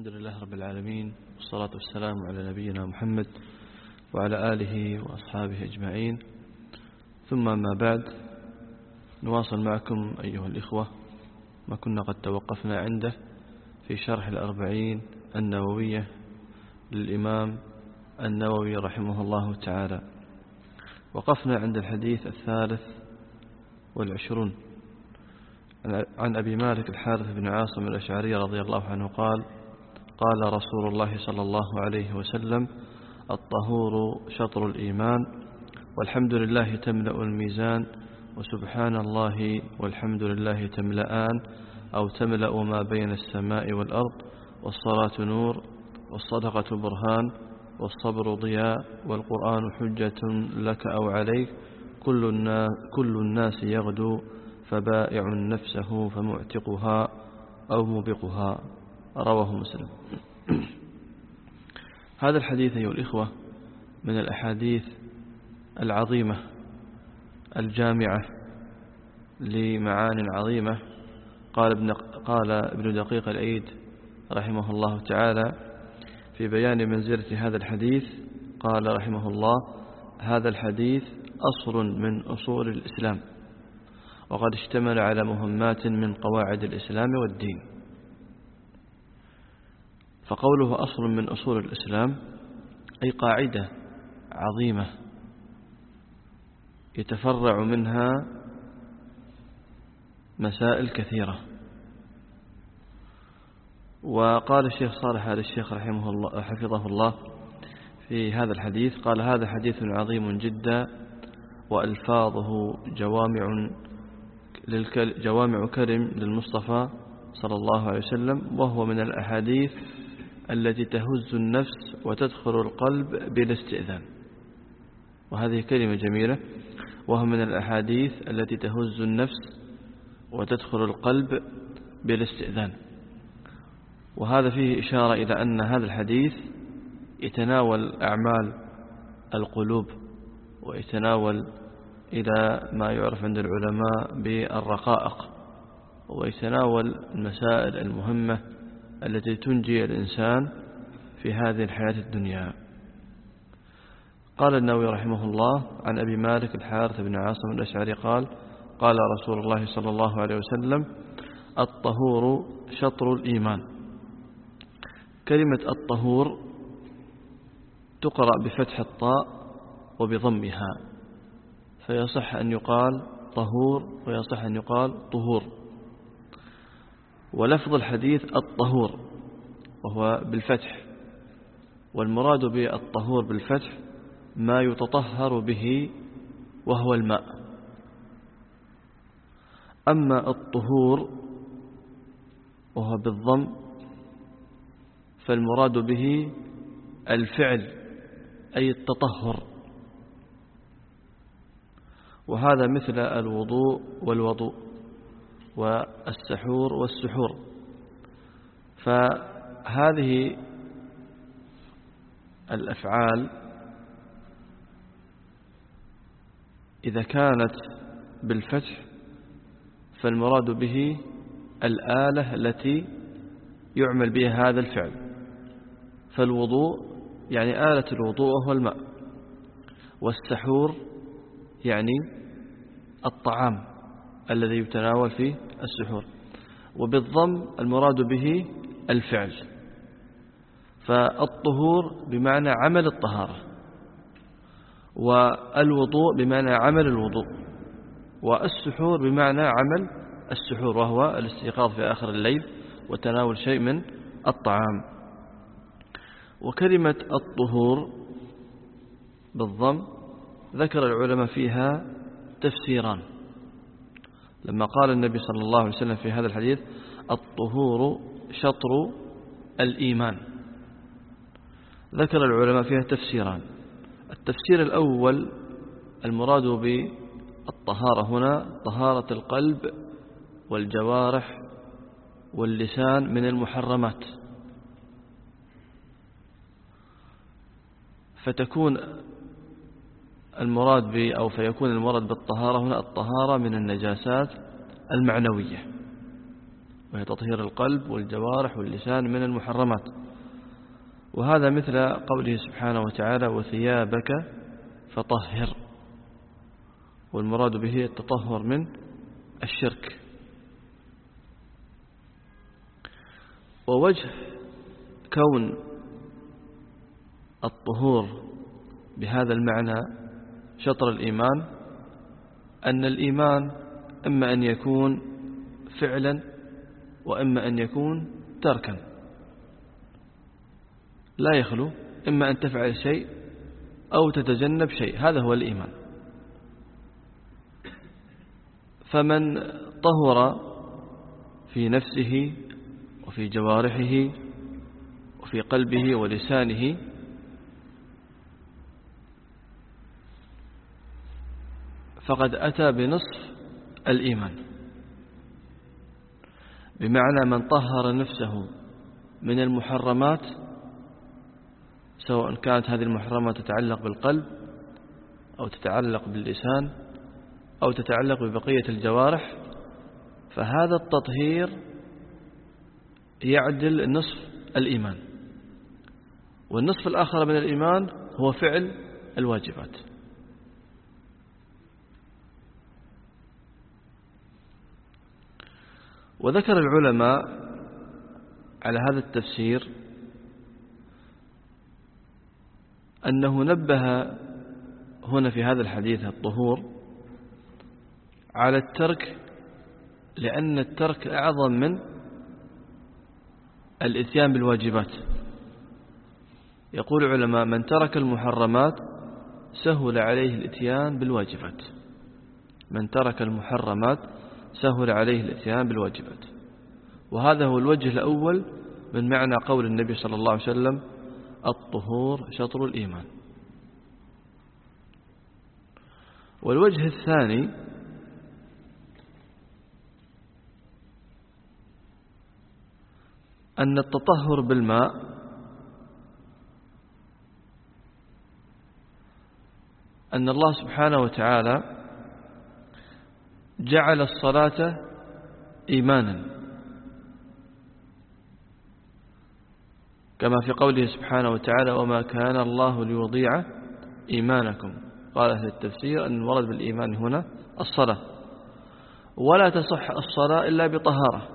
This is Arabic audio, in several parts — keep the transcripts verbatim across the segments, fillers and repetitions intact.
الحمد لله رب العالمين، والصلاة والسلام على نبينا محمد وعلى آله وأصحابه أجمعين، ثم ما بعد. نواصل معكم أيها الإخوة ما كنا قد توقفنا عنده في شرح الأربعين النووية للإمام النووي رحمه الله تعالى. وقفنا عند الحديث الثالث والعشرون عن أبي مالك الحارث بن عاصم الأشعري رضي الله عنه قال: قال رسول الله صلى الله عليه وسلم: الطهور شطر الإيمان، والحمد لله تملأ الميزان، وسبحان الله والحمد لله تملأان أو تملأ ما بين السماء والأرض، والصلاة نور، والصدقة برهان، والصبر ضياء، والقرآن حجة لك أو عليك، كل الناس, كل الناس يغدو، فبائع نفسه فمعتقها أو موبقها. رواه مسلم. هذا الحديث أيها الإخوة من الأحاديث العظيمة الجامعة لمعان عظيمة. قال ابن, قال ابن دقيق العيد رحمه الله تعالى في بيان منزلة هذا الحديث، قال رحمه الله: هذا الحديث أصل من أصول الإسلام، وقد اشتمل على مهمات من قواعد الإسلام والدين. فقوله أصل من أصول الإسلام أي قاعدة عظيمة يتفرع منها مسائل كثيرة. وقال الشيخ صالح آل الشيخ رحمه الله حفظه الله في هذا الحديث، قال: هذا حديث عظيم جدا، وألفاظه جوامع جوامع كرم للمصطفى صلى الله عليه وسلم، وهو من الأحاديث التي تهز النفس وتدخل القلب بلا استئذان. وهذه كلمة جميلة، وهو من الأحاديث التي تهز النفس وتدخل القلب بلا استئذان. وهذا فيه إشارة إلى أن هذا الحديث يتناول أعمال القلوب، ويتناول إلى ما يعرف عند العلماء بالرقائق، ويتناول المسائل المهمة التي تنجي الإنسان في هذه الحياة الدنيا. قال النووي رحمه الله عن أبي مالك الحارث بن عاصم الأشعري قال: قال رسول الله صلى الله عليه وسلم: الطهور شطر الإيمان. كلمة الطهور تقرأ بفتح الطاء وبضمها، فيصح أن يقال طهور ويصح أن يقال طهور. ولفظ الحديث الطهور وهو بالفتح، والمراد بالطهور بالفتح ما يتطهر به وهو الماء. أما الطهور وهو بالضم فالمراد به الفعل أي التطهر، وهذا مثل الوضوء والوضوء والسحور والسحور. فهذه الأفعال إذا كانت بالفتح فالمراد به الآلة التي يعمل بها هذا الفعل. فالوضوء يعني آلة الوضوء وهو الماء، والسحور يعني الطعام الذي يتناول فيه السحور. وبالضم المراد به الفعل. فالطهور بمعنى عمل الطهارة، والوضوء بمعنى عمل الوضوء، والسحور بمعنى عمل السحور، وهو الاستيقاظ في آخر الليل وتناول شيء من الطعام. وكلمة الطهور بالضم ذكر العلماء فيها تفسيران. لما قال النبي صلى الله عليه وسلم في هذا الحديث: الطهور شطر الإيمان، ذكر العلماء فيها تفسيران. التفسير الأول: المراد بالطهارة هنا طهارة القلب والجوارح واللسان من المحرمات، فتكون المراد ب أو فيكون المراد بالطهارة هنا الطهارة من النجاسات المعنوية، وهي تطهير القلب والجوارح واللسان من المحرمات. وهذا مثل قوله سبحانه وتعالى وثيابك فطهر، والمراد به التطهر من الشرك. ووجه كون الطهور بهذا المعنى شطر الإيمان أن الإيمان إما أن يكون فعلا وإما أن يكون تركا، لا يخلو، إما أن تفعل شيء أو تتجنب شيء، هذا هو الإيمان. فمن طهر في نفسه وفي جوارحه وفي قلبه ولسانه فقد أتى بنصف الإيمان، بمعنى من طهر نفسه من المحرمات، سواء كانت هذه المحرمات تتعلق بالقلب أو تتعلق باللسان أو تتعلق ببقية الجوارح، فهذا التطهير يعدل نصف الإيمان. والنصف الآخر من الإيمان هو فعل الواجبات. وذكر العلماء على هذا التفسير أنه نبه هنا في هذا الحديث الطهور على الترك، لأن الترك أعظم من الإتيان بالواجبات. يقول العلماء من ترك المحرمات سهل عليه الإتيان بالواجبات، من ترك المحرمات سهل عليه الإتيان بالواجبات. وهذا هو الوجه الأول من معنى قول النبي صلى الله عليه وسلم الطهور شطر الإيمان. والوجه الثاني أن التطهر بالماء أن الله سبحانه وتعالى جعل الصلاة إيمانا، كما في قوله سبحانه وتعالى وما كان الله ليضيع إيمانكم. قال أهل التفسير أن المراد بالإيمان هنا الصلاة، ولا تصح الصلاة إلا بطهارة.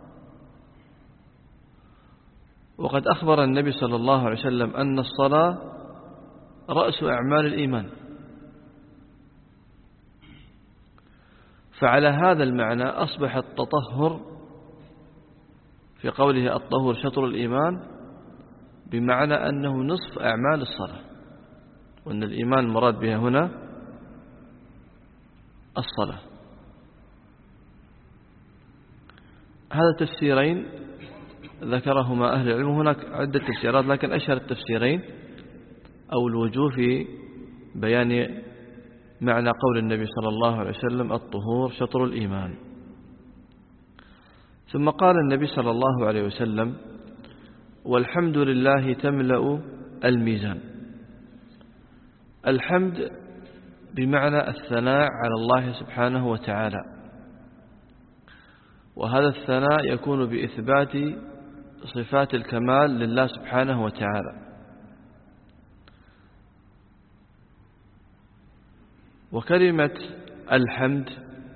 وقد أخبر النبي صلى الله عليه وسلم أن الصلاة رأس أعمال الإيمان. فعلى هذا المعنى أصبح التطهر في قوله الطهور شطر الإيمان بمعنى أنه نصف أعمال الصلاة، وأن الإيمان المراد بها هنا الصلاة. هذا تفسيرين ذكرهما أهل العلم، هناك عدة تفسيرات لكن أشهر التفسيرين أو الوجوه في بيان معنى قول النبي صلى الله عليه وسلم الطهور شطر الإيمان. ثم قال النبي صلى الله عليه وسلم والحمد لله تملأ الميزان. الحمد بمعنى الثناء على الله سبحانه وتعالى، وهذا الثناء يكون بإثبات صفات الكمال لله سبحانه وتعالى. وكلمة الحمد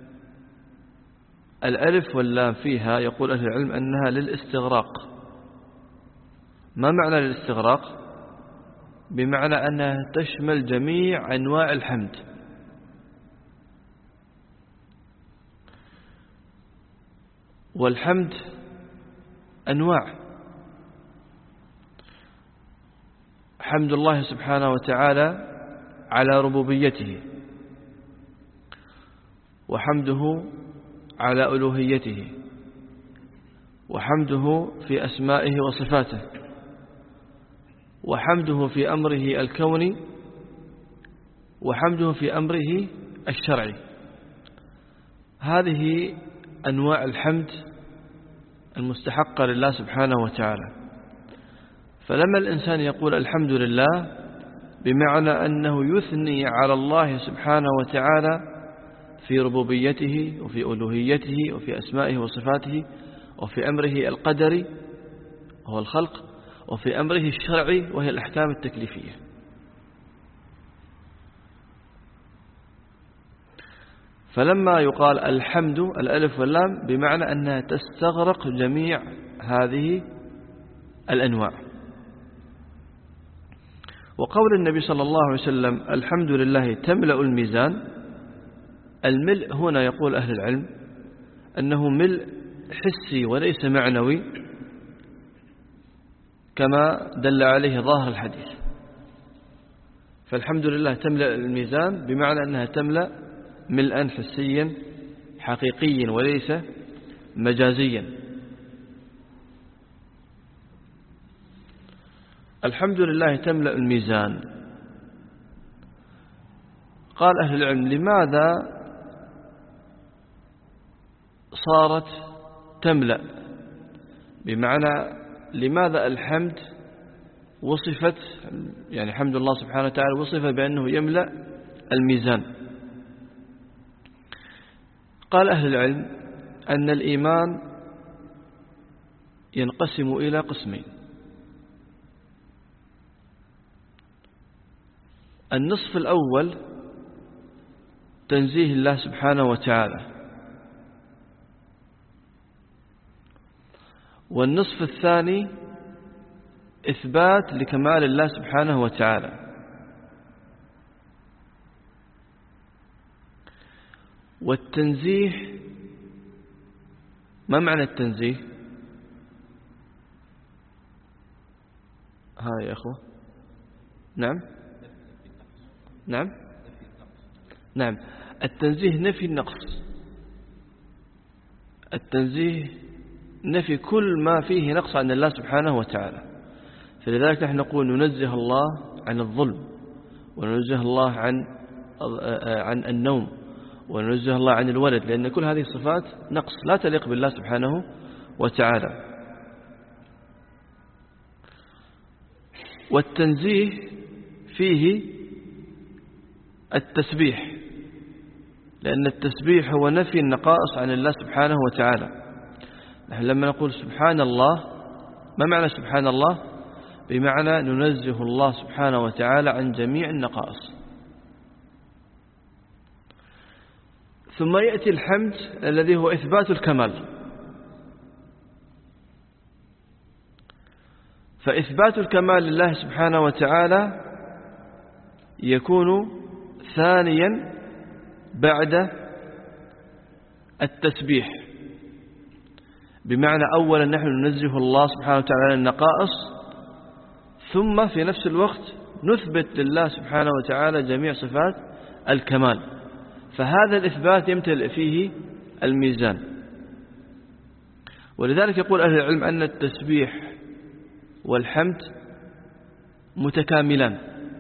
الألف واللام فيها يقول أهل العلم أنها للاستغراق. ما معنى للاستغراق؟ بمعنى أنها تشمل جميع أنواع الحمد. والحمد أنواع، حمد الله سبحانه وتعالى على ربوبيته، وحمده على ألوهيته، وحمده في أسمائه وصفاته، وحمده في أمره الكوني، وحمده في أمره الشرعي. هذه أنواع الحمد المستحقة لله سبحانه وتعالى. فلما الإنسان يقول الحمد لله بمعنى أنه يثني على الله سبحانه وتعالى في ربوبيته وفي ألوهيته وفي أسمائه وصفاته، وفي أمره القدري وهو الخلق، وفي أمره الشرعي وهي الأحكام التكليفية. فلما يقال الحمد الألف واللام بمعنى أنها تستغرق جميع هذه الأنواع. وقول النبي صلى الله عليه وسلم الحمد لله تملأ الميزان، الملء هنا يقول أهل العلم أنه ملء حسي وليس معنوي كما دل عليه ظاهر الحديث. فالحمد لله تملأ الميزان بمعنى أنها تملأ ملءا حسيا حقيقيا وليس مجازيا. الحمد لله تملأ الميزان. قال أهل العلم لماذا صارت تملأ؟ بمعنى لماذا الحمد وصفت، يعني حمد الله سبحانه وتعالى وصف بأنه يملأ الميزان؟ قال أهل العلم أن الإيمان ينقسم إلى قسمين. النصف الأول تنزيه الله سبحانه وتعالى، والنصف الثاني إثبات لكمال الله سبحانه وتعالى. والتنزيه، ما معنى التنزيه؟ ها يا أخوة. نعم نعم نعم التنزيه نفي النقص. التنزيه نفي كل ما فيه نقص عن الله سبحانه وتعالى. فلذلك نحن نقول ننزه الله عن الظلم، وننزه الله عن عن النوم، وننزه الله عن الولد، لأن كل هذه الصفات نقص لا تليق بالله سبحانه وتعالى. والتنزيه فيه التسبيح، لأن التسبيح هو نفي النقائص عن الله سبحانه وتعالى. نحن لما نقول سبحان الله، ما معنى سبحان الله؟ بمعنى ننزه الله سبحانه وتعالى عن جميع النقائص. ثم يأتي الحمد الذي هو إثبات الكمال. فإثبات الكمال لله سبحانه وتعالى يكون ثانيا بعد التسبيح، بمعنى أولا نحن ننزه الله سبحانه وتعالى عن النقائص، ثم في نفس الوقت نثبت لله سبحانه وتعالى جميع صفات الكمال. فهذا الإثبات يمتلئ فيه الميزان. ولذلك يقول أهل العلم أن التسبيح والحمد متكاملان.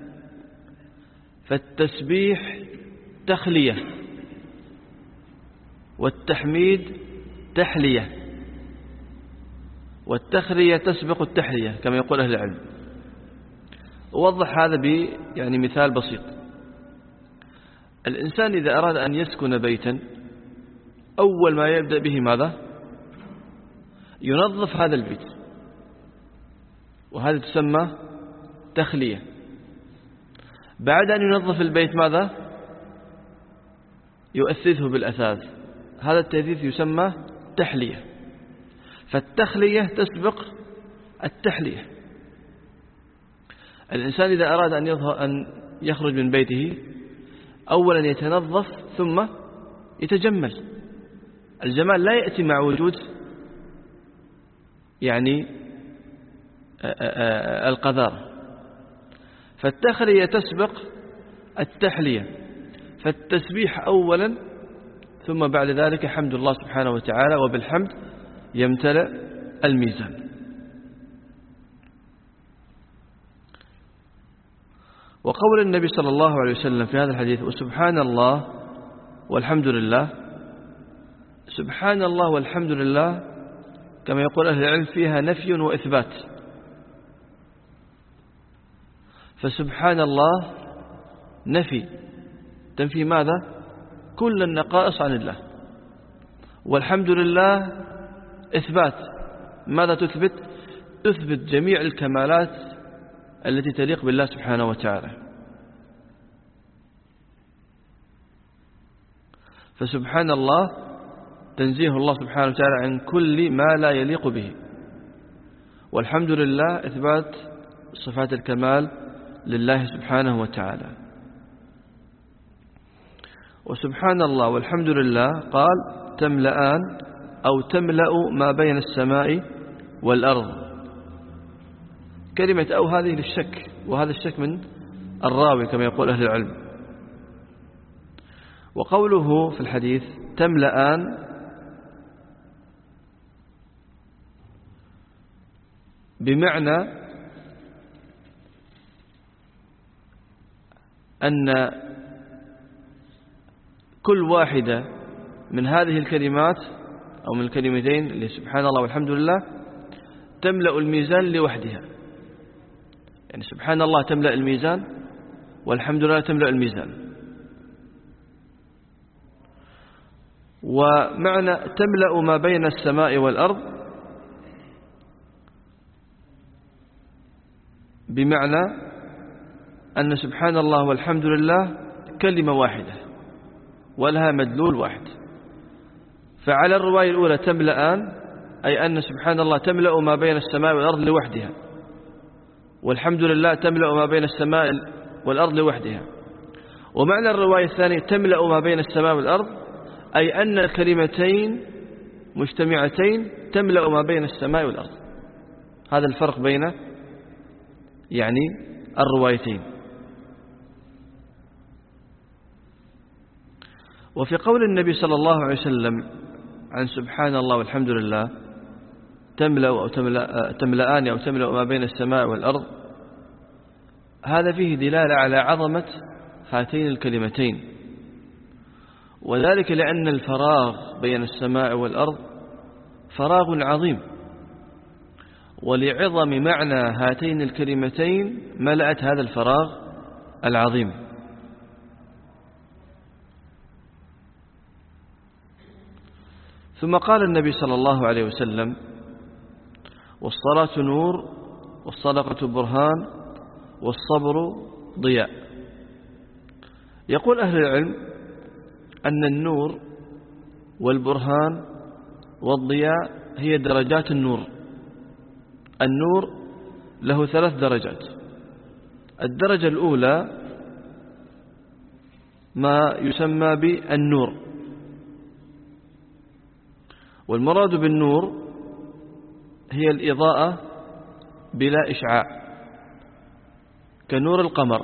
فالتسبيح تخلية، والتحميد تحلية، والتخلية تسبق التحلية كما يقول أهل العلم. أوضح هذا ب يعني مثال بسيط. الإنسان إذا أراد أن يسكن بيتا، أول ما يبدأ به ماذا؟ ينظف هذا البيت، وهذا تسمى تخلية. بعد أن ينظف البيت ماذا؟ يؤثثه بالأثاث، هذا التأثيث يسمى تحلية. فالتخلية تسبق التحلية. الإنسان إذا أراد أن أن يخرج من بيته، أولا يتنظف ثم يتجمل. الجمال لا يأتي مع وجود يعني القذارة. فالتخلية تسبق التحلية. فالتسبيح أولا، ثم بعد ذلك حمد الله سبحانه وتعالى، وبالحمد يمتلئ الميزان. وقول النبي صلى الله عليه وسلم في هذا الحديث وسبحان الله والحمد لله، سبحان الله والحمد لله كما يقول أهل العلم فيها نفي وإثبات. فسبحان الله نفي، تنفي ماذا؟ كل النقائص عن الله. والحمد لله إثبات. ماذا تثبت؟ تثبت جميع الكمالات التي تليق بالله سبحانه وتعالى. فسبحان الله تنزيه الله سبحانه وتعالى عن كل ما لا يليق به، والحمد لله إثبات صفات الكمال لله سبحانه وتعالى. وسبحان الله والحمد لله قال تملأان أو تملأ ما بين السماء والأرض. كلمة أو هذه للشك، وهذا الشك من الراوي كما يقول أهل العلم. وقوله في الحديث تملأان بمعنى أن كل واحدة من هذه الكلمات أو من الكلمتين اللي سبحان الله والحمد لله تملأ الميزان لوحدها. يعني سبحان الله تملأ الميزان، والحمد لله تملأ الميزان. ومعنى تملأ ما بين السماء والأرض بمعنى أن سبحان الله والحمد لله كلمة واحدة ولها مدلول واحد. فعلى الرواية الأولى تملأان أي أن سبحان الله تملأ ما بين السماء والأرض لوحدها، والحمد لله تملأ ما بين السماء والأرض لوحدها. ومعنى الرواية الثانية تملأ ما بين السماء والأرض أي أن الكلمتين مجتمعتين تملأ ما بين السماء والأرض. هذا الفرق بين يعني الروايتين. وفي قول النبي صلى الله عليه وسلم عن سبحان الله والحمد لله تملأ أو تملأ تملأان أو تملأ ما بين السماء والأرض، هذا فيه دلالة على عظمة هاتين الكلمتين، وذلك لأن الفراغ بين السماء والأرض فراغ عظيم، ولعظم معنى هاتين الكلمتين ملأت هذا الفراغ العظيم. ثم قال النبي صلى الله عليه وسلم والصلاة نور والصدقة برهان والصبر ضياء. يقول أهل العلم أن النور والبرهان والضياء هي درجات النور. النور له ثلاث درجات. الدرجة الأولى ما يسمى بالنور، والمراد بالنور هي الإضاءة بلا إشعاع كنور القمر.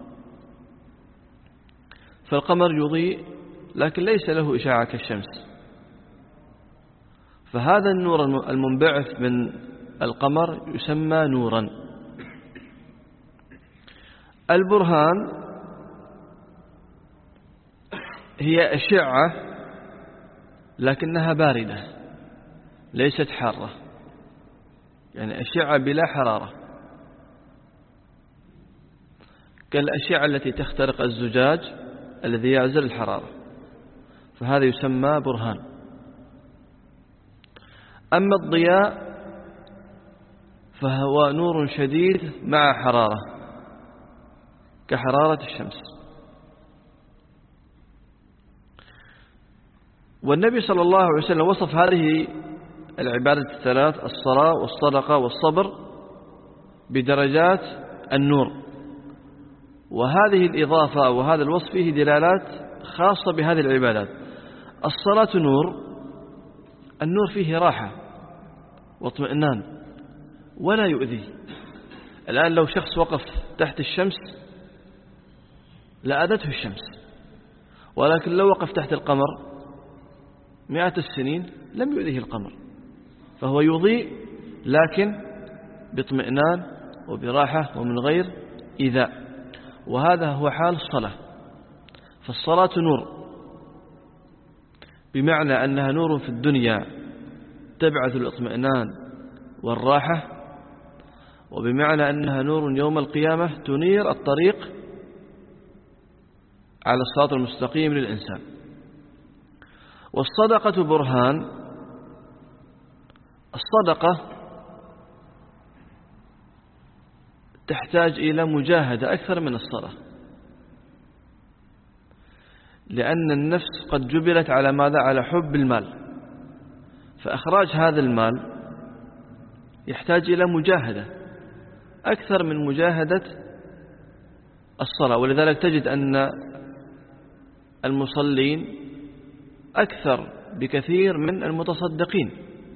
فالقمر يضيء لكن ليس له إشعاع كالشمس، فهذا النور المنبعث من القمر يسمى نورا. البرهان هي أشعة لكنها باردة ليست حارة، يعني أشعة بلا حرارة كالأشعة التي تخترق الزجاج الذي يعزل الحرارة، فهذا يسمى برهان. أما الضياء فهو نور شديد مع حرارة كحرارة الشمس. والنبي صلى الله عليه وسلم وصف هذه العبادة الثلاث الصلاة والصدقة والصبر بدرجات النور، وهذه الإضافة وهذا الوصف فيه دلالات خاصة بهذه العبادات. الصلاة نور، النور فيه راحة واطمئنان ولا يؤذي. الآن لو شخص وقف تحت الشمس لأذته الشمس، ولكن لو وقف تحت القمر مئات السنين لم يؤذيه القمر، فهو يضيء لكن باطمئنان وبراحة ومن غير إيذاء. وهذا هو حال الصلاة. فالصلاة نور بمعنى أنها نور في الدنيا تبعث الاطمئنان والراحة، وبمعنى أنها نور يوم القيامة تنير الطريق على الصراط المستقيم للإنسان. والصدقة برهان، الصدقة تحتاج إلى مجاهدة أكثر من الصلاة، لأن النفس قد جبلت على ماذا؟ على حب المال، فإخراج هذا المال يحتاج إلى مجاهدة أكثر من مجاهدة الصلاة. ولذلك تجد أن المصلين أكثر بكثير من المتصدقين،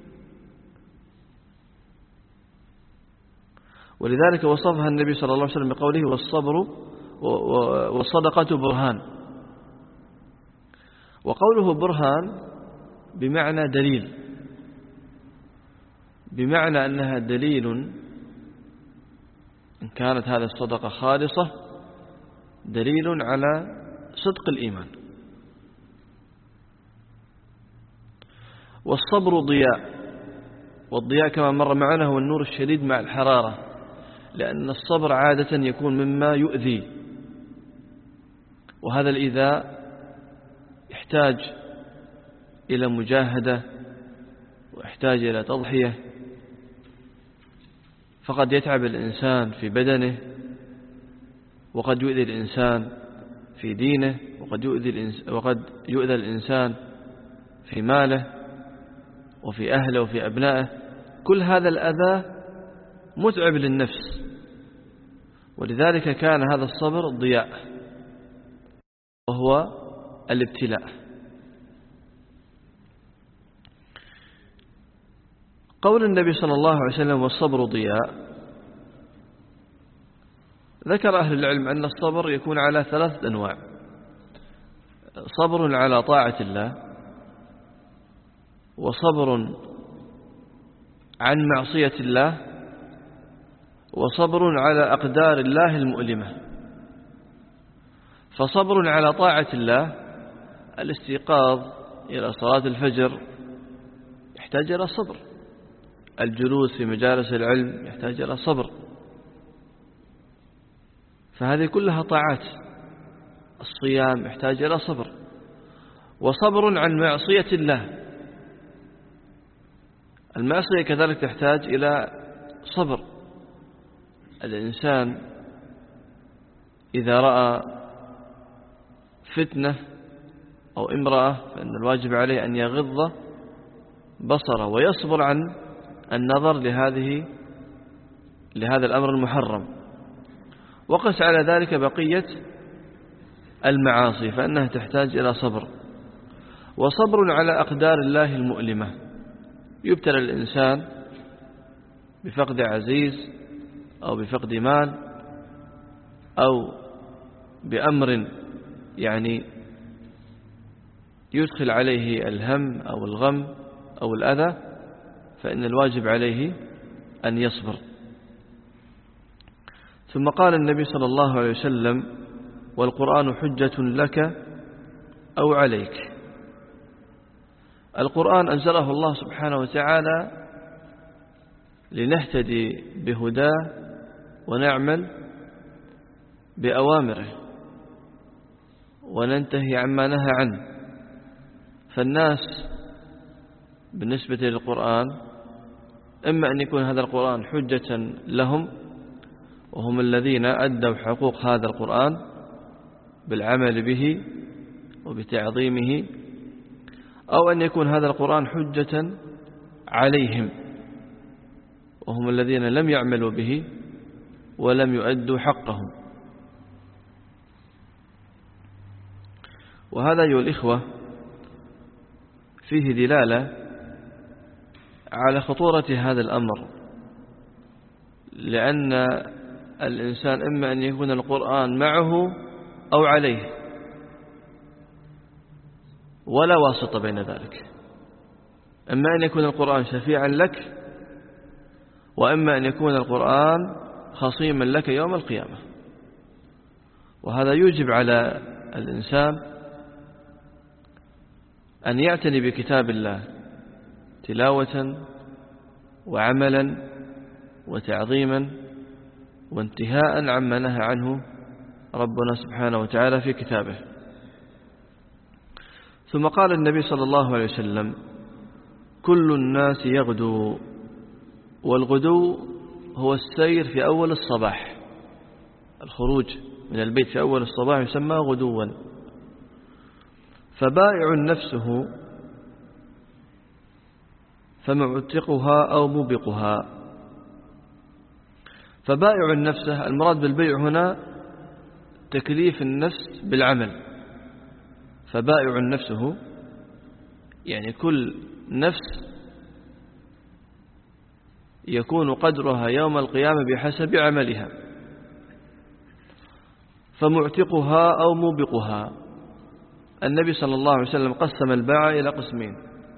ولذلك وصفها النبي صلى الله عليه وسلم بقوله والصبر والصدقة برهان. وقوله برهان بمعنى دليل، بمعنى أنها دليل إن كانت هذه الصدقة خالصة، دليل على صدق الإيمان. والصبر ضياء، والضياء كما مر معنا هو النور الشديد مع الحرارة، لأن الصبر عادة يكون مما يؤذي، وهذا الإيذاء يحتاج إلى مجاهدة ويحتاج إلى تضحية، فقد يتعب الإنسان في بدنه، وقد يؤذي الإنسان في دينه، وقد يؤذي الإنسان, وقد يؤذي الإنسان في ماله وفي أهله وفي أبنائه. كل هذا الأذى متعب للنفس، ولذلك كان هذا الصبر ضياء وهو الابتلاء. قول النبي صلى الله عليه وسلم والصبر ضياء، ذكر أهل العلم أن الصبر يكون على ثلاثة أنواع: صبر على طاعة الله، وصبر عن معصية الله، وصبر على أقدار الله المؤلمة. فصبر على طاعة الله الاستيقاظ إلى صلاة الفجر يحتاج إلى صبر، الجلوس في مجالس العلم يحتاج إلى صبر، فهذه كلها طاعات. الصيام يحتاج إلى صبر. وصبر عن معصية الله، المعصية كذلك تحتاج إلى صبر. الإنسان إذا رأى فتنة أو امرأة فإن الواجب عليه أن يغض بصره ويصبر عن النظر لهذه لهذا الأمر المحرم. وقس على ذلك بقية المعاصي فإنها تحتاج إلى صبر. وصبر على أقدار الله المؤلمة، يبتلى الإنسان بفقد عزيز أو بفقد مال أو بأمر يعني يدخل عليه الهم أو الغم أو الأذى، فإن الواجب عليه أن يصبر. ثم قال النبي صلى الله عليه وسلم والقرآن حجة لك أو عليك. القرآن أنزله الله سبحانه وتعالى لنهتدي بهداه ونعمل بأوامره وننتهي عما نهى عنه. فالناس بالنسبة للقرآن إما أن يكون هذا القرآن حجة لهم وهم الذين أدوا حقوق هذا القرآن بالعمل به وبتعظيمه، أو أن يكون هذا القرآن حجة عليهم وهم الذين لم يعملوا به ولم يؤدوا حقهم. وهذا أيها الإخوة فيه دلالة على خطورة هذا الأمر، لأن الإنسان إما أن يكون القرآن معه أو عليه ولا واسطة بين ذلك، إما أن يكون القرآن شفيعا لك وإما أن يكون القرآن خصيما لك يوم القيامة. وهذا يوجب على الإنسان أن يعتني بكتاب الله تلاوة وعملا وتعظيما وانتهاء عما نهى عنه ربنا سبحانه وتعالى في كتابه. ثم قال النبي صلى الله عليه وسلم كل الناس يغدو والغدو هو السير في أول الصباح، الخروج من البيت في أول الصباح يسمى غدوا. فبائع نفسه فمعتقها أو موبقها. فبائع نفسه المراد بالبيع هنا تكليف النفس بالعمل. فبائع نفسه يعني كل نفس يكون قدرها يوم القيامة بحسب عملها. فمعتقها أو موبقها، النبي صلى الله عليه وسلم قسم الباع إلى قسمين: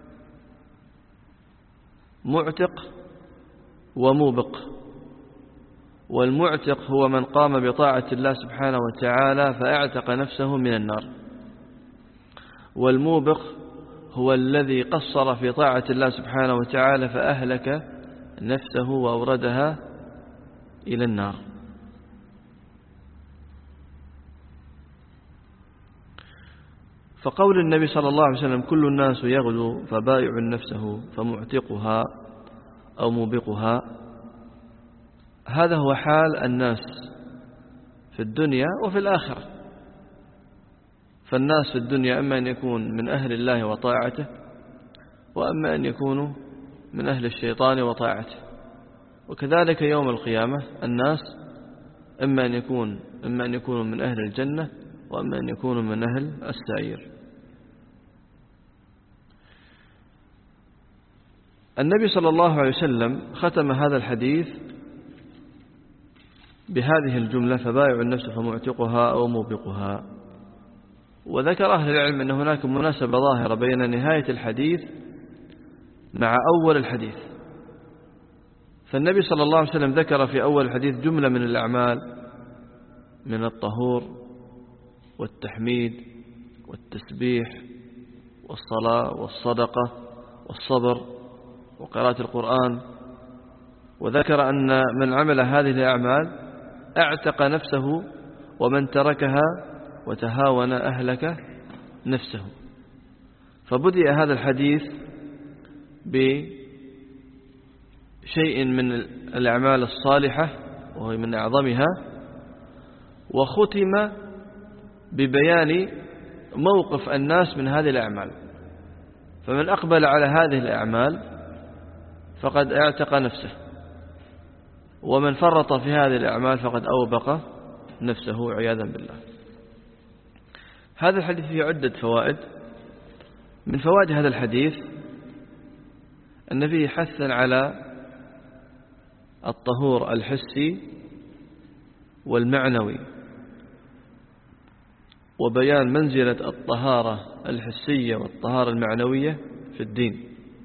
معتق وموبق. والمعتق هو من قام بطاعة الله سبحانه وتعالى فأعتق نفسه من النار، والموبق هو الذي قصر في طاعة الله سبحانه وتعالى فأهلك نفسه وأوردها إلى النار. فقول النبي صلى الله عليه وسلم كل الناس يغدو فبائع نفسه فمعتقها أو موبقها، هذا هو حال الناس في الدنيا وفي الآخرة. فالناس في الدنيا أما أن يكون من أهل الله وطاعته، وأما أن يكونوا من أهل الشيطان وطاعته. وكذلك يوم القيامة الناس إما أن يكون إما أن يكونوا من أهل الجنة، وأما أن يكونوا من أهل السعير. النبي صلى الله عليه وسلم ختم هذا الحديث بهذه الجملة: فبائع النفس فمعتقها أو موبقها. وذكر أهل العلم أن هناك مناسبة ظاهرة بين نهاية الحديث مع أول الحديث. فالنبي صلى الله عليه وسلم ذكر في أول الحديث جملة من الأعمال من الطهور والتحميد والتسبيح والصلاة والصدقة والصبر وقراءة القرآن، وذكر أن من عمل هذه الأعمال اعتق نفسه، ومن تركها وتهاون أهلك نفسه. فبدأ هذا الحديث بشيء من الأعمال الصالحة وهي من أعظمها، وختم ببيان موقف الناس من هذه الأعمال. فمن أقبل على هذه الأعمال فقد اعتق نفسه، ومن فرط في هذه الأعمال فقد أوبق نفسه عياذا بالله. هذا الحديث فيه عدة فوائد. من فوائد هذا الحديث أن فيه حثا على الطهور الحسي والمعنوي، وبيان منزلة الطهارة الحسية والطهارة المعنوية في الدين،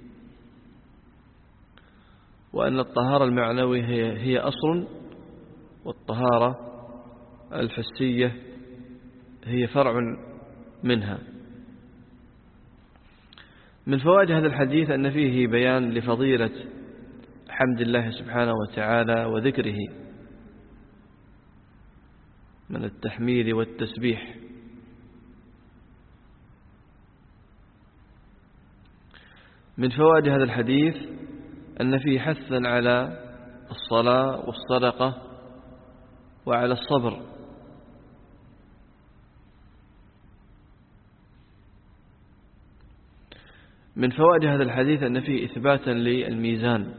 وأن الطهارة المعنوية هي, هي أصل، والطهارة الحسية هي فرع منها. من فوائد هذا الحديث أن فيه بيان لفضيلة حمد الله سبحانه وتعالى وذكره من التحميد والتسبيح. من فوائد هذا الحديث أن فيه حثا على الصلاة والصدقة وعلى الصبر. من فوائد هذا الحديث أن فيه إثباتا للميزان،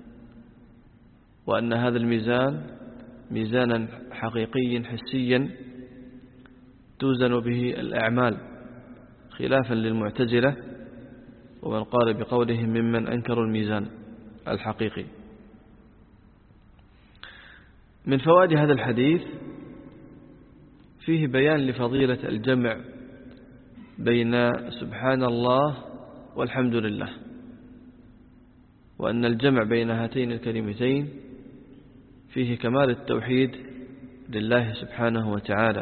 وأن هذا الميزان ميزانا حقيقيا حسيا توزن به الأعمال، خلافا للمعتزلة ومن قال بقولهم ممن أنكروا الميزان الحقيقي. من فوائد هذا الحديث فيه بيان لفضيلة الجمع بين سبحان الله والحمد لله، وأن الجمع بين هاتين الكلمتين فيه كمال التوحيد لله سبحانه وتعالى.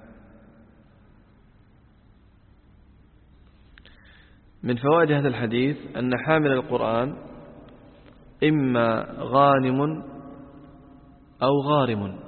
من فوائد هذا الحديث أن حامل القرآن إما غانم أو غارم.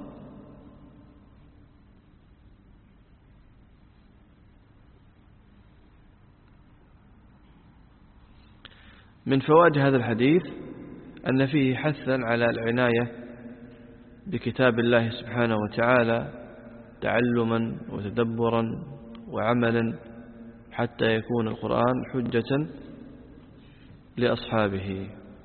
من فوائد هذا الحديث أن فيه حثا على العناية بكتاب الله سبحانه وتعالى تعلما وتدبرا وعملا حتى يكون القرآن حجة لأصحابه.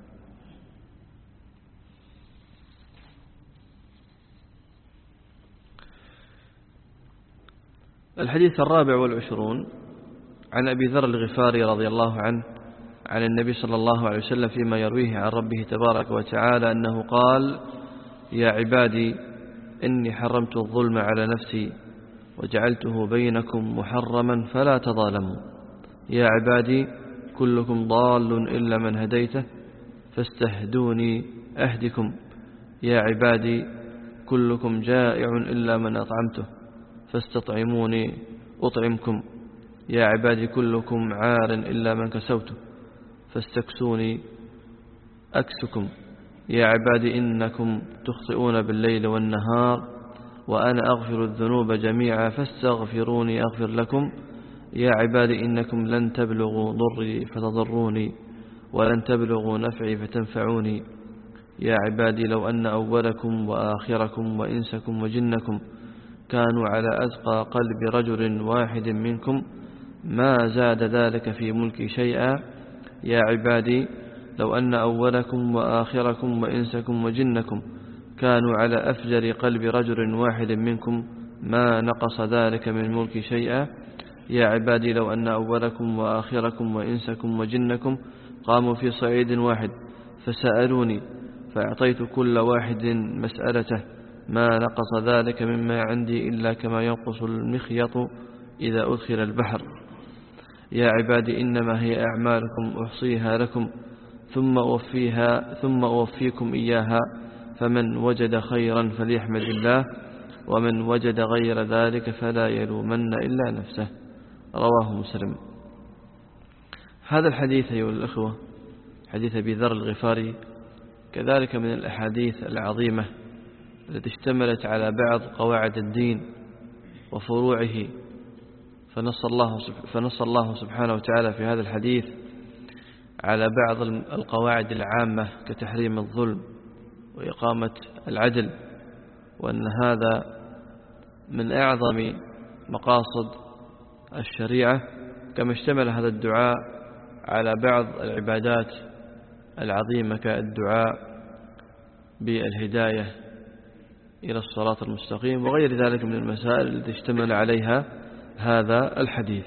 الحديث الرابع والعشرون عن أبي ذر الغفاري رضي الله عنه عن النبي صلى الله عليه وسلم فيما يرويه عن ربه تبارك وتعالى أنه قال: يا عبادي إني حرمت الظلم على نفسي وجعلته بينكم محرما فلا تظالموا. يا عبادي كلكم ضال إلا من هديته فاستهدوني أهدكم. يا عبادي كلكم جائع إلا من أطعمته فاستطعموني أطعمكم. يا عبادي كلكم عار إلا من كسوته فاستكسوني أكسكم. يا عبادي إنكم تخطئون بالليل والنهار وأنا أغفر الذنوب جميعا فاستغفروني أغفر لكم. يا عبادي إنكم لن تبلغوا ضري فتضروني ولن تبلغوا نفعي فتنفعوني. يا عبادي لو أن أولكم وآخركم وإنسكم وجنكم كانوا على أتقى قلب رجل واحد منكم ما زاد ذلك في ملكي شيئا. يا عبادي لو أن أولكم وآخركم وإنسكم وجنكم كانوا على أفجر قلب رجل واحد منكم ما نقص ذلك من ملكي شيئا. يا عبادي لو أن أولكم وآخركم وإنسكم وجنكم قاموا في صعيد واحد فسألوني فأعطيت كل واحد مسألته ما نقص ذلك مما عندي إلا كما ينقص المخيط إذا أدخل البحر. يا عبادي إنما هي أعمالكم أحصيها لكم ثم أوفيها ثم أوفيكم إياها فمن وجد خيرا فليحمد الله ومن وجد غير ذلك فلا يلومن إلا نفسه. رواه مسلم. هذا الحديث أيها الأخوة حديث أبي ذر الغفاري كذلك من الأحاديث العظيمة التي اشتملت على بعض قواعد الدين وفروعه، فنص الله فنص الله سبحانه وتعالى في هذا الحديث على بعض القواعد العامة كتحريم الظلم وإقامة العدل، وأن هذا من أعظم مقاصد الشريعة، كما اشتمل هذا الدعاء على بعض العبادات العظيمة كالدعاء بالهداية إلى الصراط المستقيم وغير ذلك من المسائل التي اشتمل عليها هذا الحديث.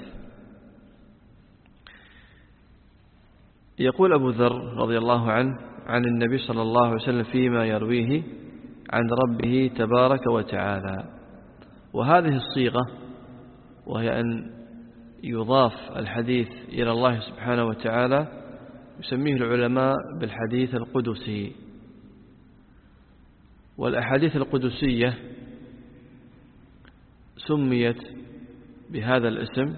يقول أبو ذر رضي الله عنه عن النبي صلى الله عليه وسلم فيما يرويه عن ربه تبارك وتعالى، وهذه الصيغة وهي أن يضاف الحديث إلى الله سبحانه وتعالى يسميه العلماء بالحديث القدسي. والأحاديث القدسية سميت بهذا الاسم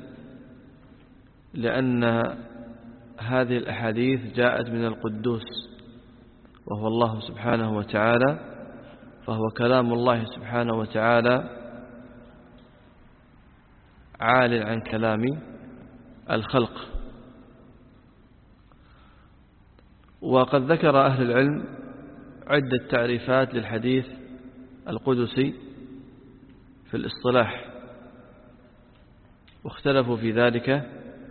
لأن هذه الأحاديث جاءت من القدوس وهو الله سبحانه وتعالى، فهو كلام الله سبحانه وتعالى عال عن كلام الخلق. وقد ذكر أهل العلم عدة تعريفات للحديث القدسي في الاصطلاح واختلفوا في ذلك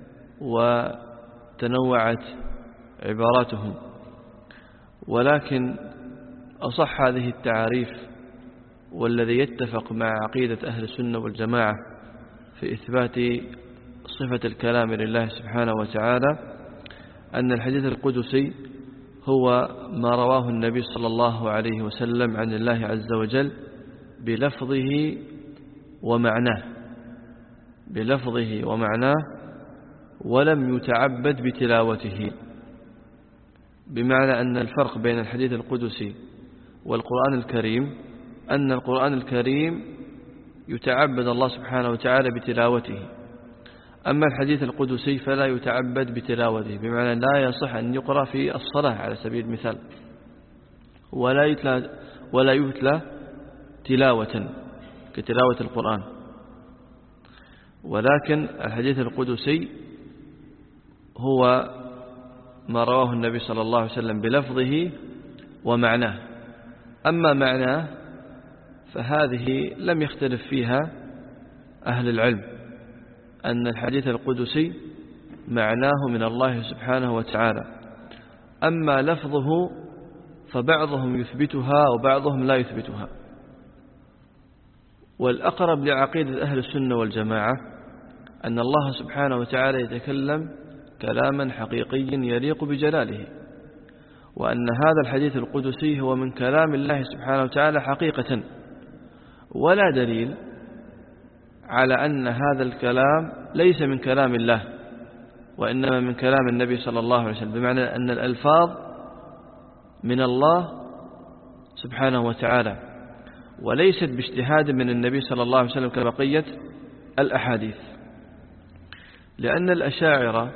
وتنوعت عباراتهم، ولكن أصح هذه التعاريف والذي يتفق مع عقيدة أهل السنة والجماعة في إثبات صفة الكلام لله سبحانه وتعالى أن الحديث القدسي هو ما رواه النبي صلى الله عليه وسلم عن الله عز وجل بلفظه ومعناه بلفظه ومعناه ولم يتعبد بتلاوته، بمعنى أن الفرق بين الحديث القدسي والقرآن الكريم أن القرآن الكريم يتعبد الله سبحانه وتعالى بتلاوته، أما الحديث القدسي فلا يتعبد بتلاوته، بمعنى لا يصح أن يقرأ في الصلاة على سبيل المثال ولا يتلى, ولا يتلى تلاوة كتلاوة القرآن، ولكن الحديث القدسي هو ما رواه النبي صلى الله عليه وسلم بلفظه ومعناه. أما معناه فهذه لم يختلف فيها أهل العلم، أن الحديث القدسي معناه من الله سبحانه وتعالى. أما لفظه فبعضهم يثبتها وبعضهم لا يثبتها. والأقرب لعقيدة أهل السنة والجماعة أن الله سبحانه وتعالى يتكلم كلاما حقيقيا يليق بجلاله، وأن هذا الحديث القدسي هو من كلام الله سبحانه وتعالى حقيقة، ولا دليل على أن هذا الكلام ليس من كلام الله وإنما من كلام النبي صلى الله عليه وسلم، بمعنى أن الألفاظ من الله سبحانه وتعالى وليست باجتهاد من النبي صلى الله عليه وسلم كبقية الأحاديث. لأن الأشاعرة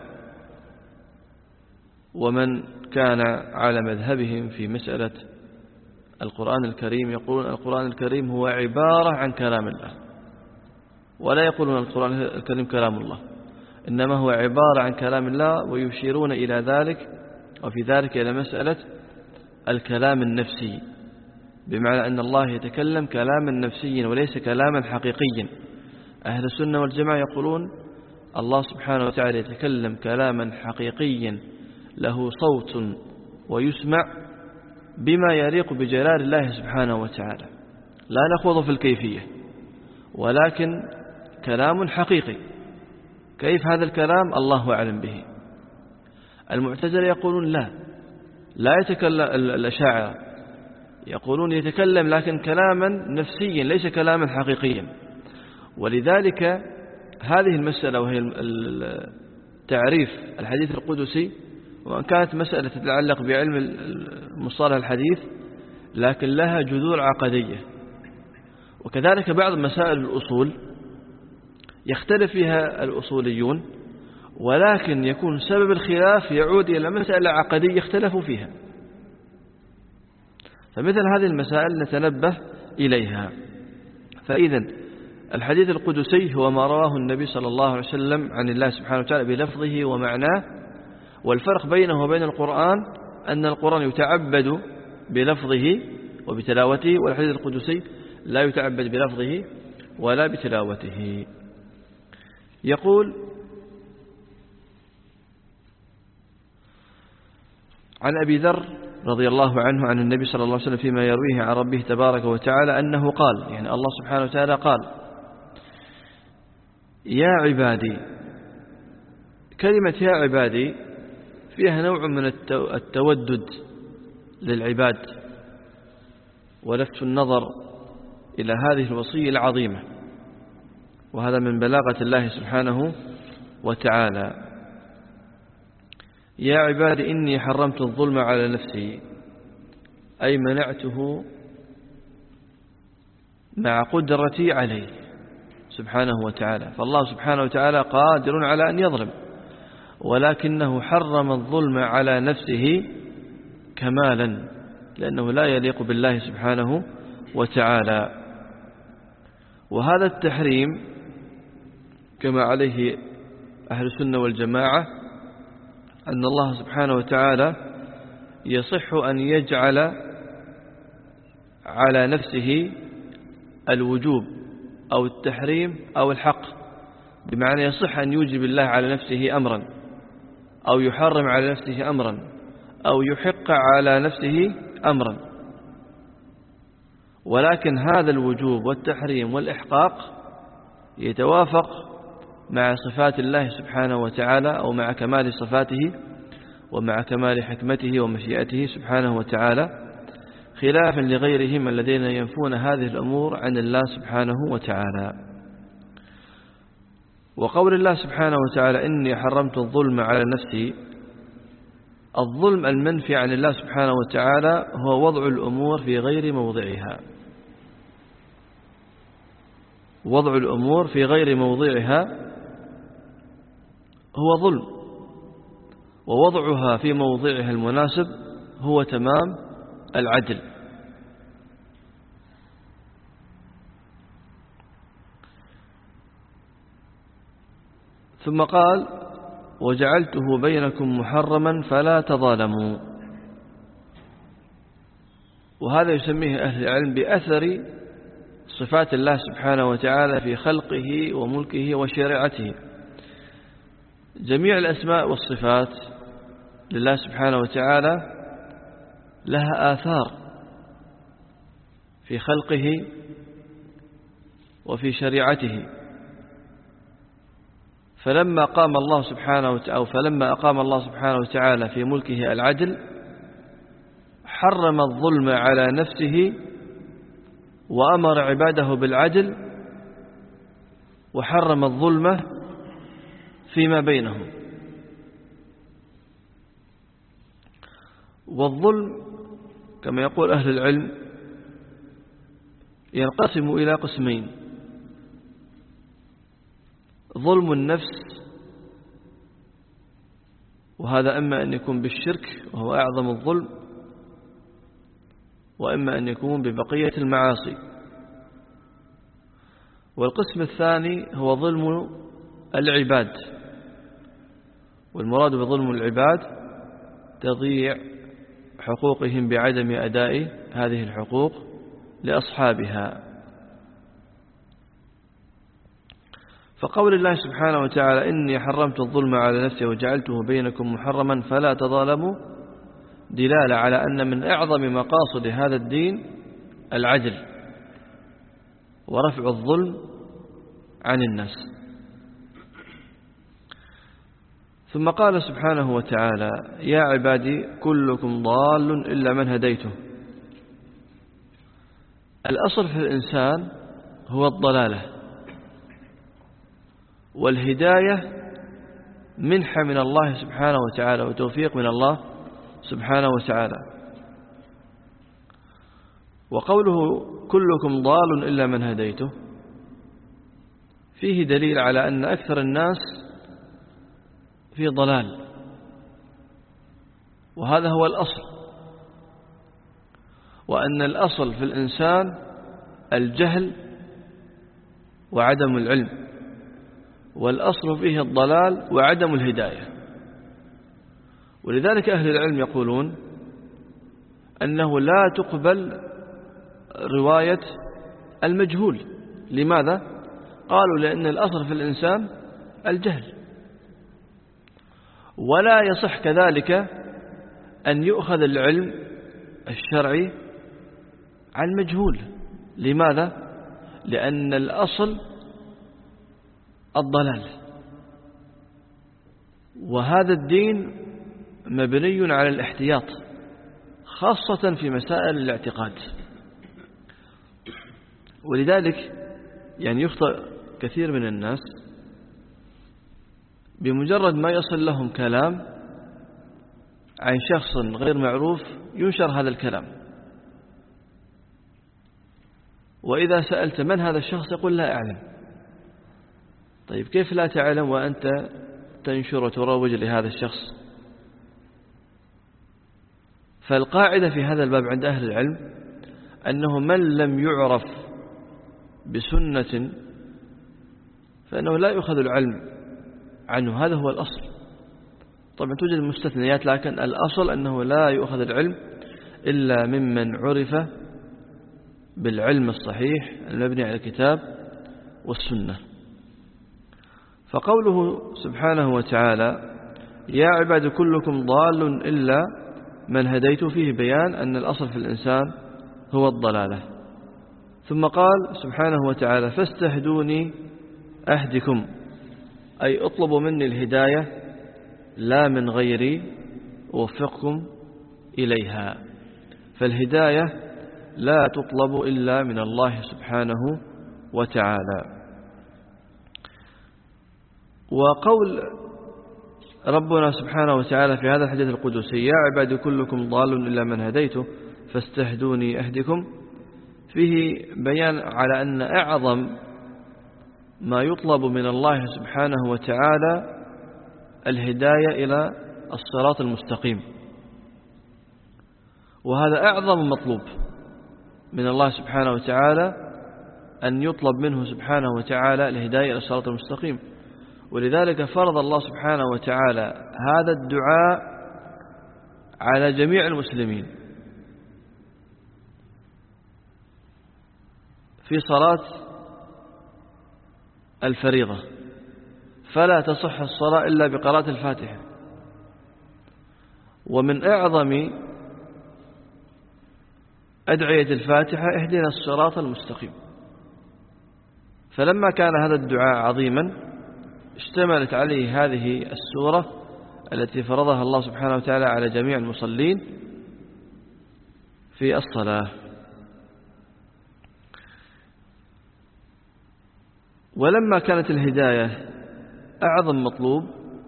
ومن كان على مذهبهم في مسألة القرآن الكريم يقولون القرآن الكريم هو عبارة عن كلام الله، ولا يقولون القرآن الكريم كلام الله، إنما هو عبارة عن كلام الله، ويشيرون إلى ذلك وفي ذلك إلى مسألة الكلام النفسي، بمعنى أن الله يتكلم كلاما نفسيا وليس كلاما حقيقيا. أهل السنة والجماعة يقولون الله سبحانه وتعالى يتكلم كلاما حقيقيا له صوت ويسمع بما يليق بجلال الله سبحانه وتعالى، لا نخوض في الكيفية، ولكن كلام حقيقي. كيف هذا الكلام؟ الله أعلم به. المعتزلة يقولون لا لا يتكلم، الأشاعرة يقولون يتكلم لكن كلاما نفسيا ليس كلاما حقيقيا. ولذلك هذه المسألة وهي تعريف الحديث القدسي، وأن كانت مسألة تتعلق بعلم مصطلح الحديث لكن لها جذور عقدية، وكذلك بعض مسائل الأصول يختلف فيها الأصوليون، ولكن يكون سبب الخلاف يعود إلى مسألة عقدية اختلفوا فيها. فمثل هذه المسائل نتنبه إليها. فإذا الحديث القدسي هو ما رواه النبي صلى الله عليه وسلم عن الله سبحانه وتعالى بلفظه ومعناه. والفرق بينه وبين القرآن أن القرآن يتعبد بلفظه وبتلاوته، والحديث القدسي لا يتعبد بلفظه ولا بتلاوته. يقول عن أبي ذر رضي الله عنه عن النبي صلى الله عليه وسلم فيما يرويه عن ربه تبارك وتعالى أنه قال، يعني الله سبحانه وتعالى قال: يا عبادي. كلمة يا عبادي فيها نوع من التودد للعباد ولفت النظر إلى هذه الوصية العظيمة، وهذا من بلاغة الله سبحانه وتعالى. يا عبادي إني حرمت الظلم على نفسي، أي منعته مع قدرتي عليه سبحانه وتعالى. فالله سبحانه وتعالى قادر على أن يظلم، ولكنه حرم الظلم على نفسه كمالا، لأنه لا يليق بالله سبحانه وتعالى. وهذا التحريم كما عليه أهل السنة والجماعة أن الله سبحانه وتعالى يصح أن يجعل على نفسه الوجوب أو التحريم أو الحق، بمعنى يصح أن يوجب الله على نفسه أمرا أو يحرم على نفسه أمرا أو يحق على نفسه أمرا، ولكن هذا الوجوب والتحريم والإحقاق يتوافق مع صفات الله سبحانه وتعالى أو مع كمال صفاته ومع كمال حكمته ومشيئته سبحانه وتعالى، خلافا لغيرهم الذين ينفون هذه الأمور عن الله سبحانه وتعالى. وقول الله سبحانه وتعالى إني حرمت الظلم على نفسي، الظلم المنفي عن الله سبحانه وتعالى هو وضع الأمور في غير موضعها، وضع الأمور في غير موضعها هو ظلم، ووضعها في موضعها المناسب هو تمام العدل. ثم قال وجعلته بينكم محرما فلا تظالموا. وهذا يسميه أهل العلم بأثر صفات الله سبحانه وتعالى في خلقه وملكه وشريعته. جميع الأسماء والصفات لله سبحانه وتعالى لها آثار في خلقه وفي شريعته. فلما قام الله سبحانه وتعالى أو فلما أقام الله سبحانه وتعالى في ملكه العدل حرم الظلم على نفسه وأمر عباده بالعدل وحرم الظلم فيما بينهم. والظلم كما يقول أهل العلم ينقسم إلى قسمين: ظلم النفس، وهذا أما أن يكون بالشرك وهو أعظم الظلم، وإما أن يكون ببقية المعاصي. والقسم الثاني هو ظلم العباد، والمراد بظلم العباد تضييع حقوقهم بعدم أداء هذه الحقوق لأصحابها. فقول الله سبحانه وتعالى: إني حرمت الظلم على نفسي وجعلته بينكم محرما فلا تظالموا، دلالة على أن من أعظم مقاصد هذا الدين العدل ورفع الظلم عن الناس. ثم قال سبحانه وتعالى: يا عبادي كلكم ضال إلا من هديته. الأصل في الإنسان هو الضلالة، والهداية منحة من الله سبحانه وتعالى وتوفيق من الله سبحانه وتعالى. وقوله كلكم ضال إلا من هديته فيه دليل على أن أكثر الناس في ضلال، وهذا هو الأصل، وأن الأصل في الإنسان الجهل وعدم العلم، والأصل فيه الضلال وعدم الهداية. ولذلك أهل العلم يقولون أنه لا تقبل رواية المجهول. لماذا؟ قالوا لأن الأصل في الإنسان الجهل، ولا يصح كذلك أن يؤخذ العلم الشرعي عن مجهول. لماذا؟ لأن الأصل الضلال، وهذا الدين مبني على الاحتياط خاصة في مسائل الاعتقاد. ولذلك يعني يخطئ كثير من الناس بمجرد ما يصل لهم كلام عن شخص غير معروف ينشر هذا الكلام، وإذا سألت من هذا الشخص يقول لا أعلم. طيب كيف لا تعلم وأنت تنشر وتروج لهذا الشخص؟ فالقاعدة في هذا الباب عند أهل العلم أنه من لم يعرف بسنة فإنه لا يؤخذ العلم عنه، هذا هو الأصل. طبعا توجد مستثنيات، لكن الأصل أنه لا يؤخذ العلم إلا ممن عرف بالعلم الصحيح المبني على الكتاب والسنة. فقوله سبحانه وتعالى: يا عباد كلكم ضال إلا من هديت، فيه بيان أن الأصل في الإنسان هو الضلالة. ثم قال سبحانه وتعالى: فاستهدوني أهدكم، أي اطلبوا مني الهداية لا من غيري أوفقكم إليها. فالهداية لا تطلب إلا من الله سبحانه وتعالى. وقول ربنا سبحانه وتعالى في هذا الحديث القدسي: يا عبادي كلكم ضال إلا من هديته فاستهدوني أهدكم، فيه بيان على أن أعظم ما يطلب من الله سبحانه وتعالى الهداية إلى الصراط المستقيم، وهذا أعظم مطلوب من الله سبحانه وتعالى، أن يطلب منه سبحانه وتعالى الهداية إلى الصراط المستقيم. ولذلك فرض الله سبحانه وتعالى هذا الدعاء على جميع المسلمين، في صلاة الفريضة، فلا تصح الصلاة إلا بقراءة الفاتحة. ومن أعظم أدعية الفاتحة اهدنا الصراط المستقيم. فلما كان هذا الدعاء عظيما اشتملت عليه هذه السورة التي فرضها الله سبحانه وتعالى على جميع المصلين في الصلاة. ولما كانت الهداية أعظم مطلوب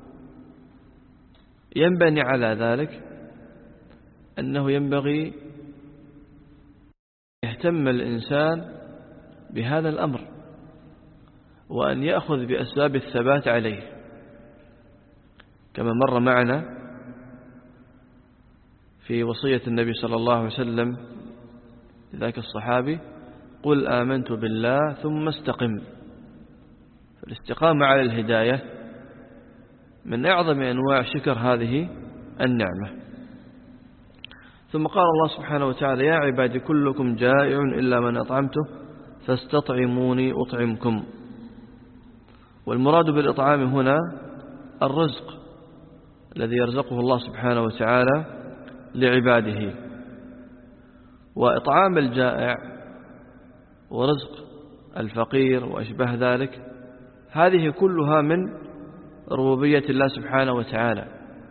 ينبني على ذلك أنه ينبغي يهتم الإنسان بهذا الأمر وأن يأخذ بأسباب الثبات عليه، كما مر معنا في وصية النبي صلى الله عليه وسلم لذاك الصحابي: قل آمنت بالله ثم استقم. فالاستقامة على الهداية من أعظم أنواع شكر هذه النعمة. ثم قال الله سبحانه وتعالى: يا عبادي كلكم جائع إلا من أطعمته فاستطعموني أطعمكم. والمراد بالإطعام هنا الرزق الذي يرزقه الله سبحانه وتعالى لعباده. وإطعام الجائع ورزق الفقير وأشبه ذلك هذه كلها من ربوبية الله سبحانه وتعالى.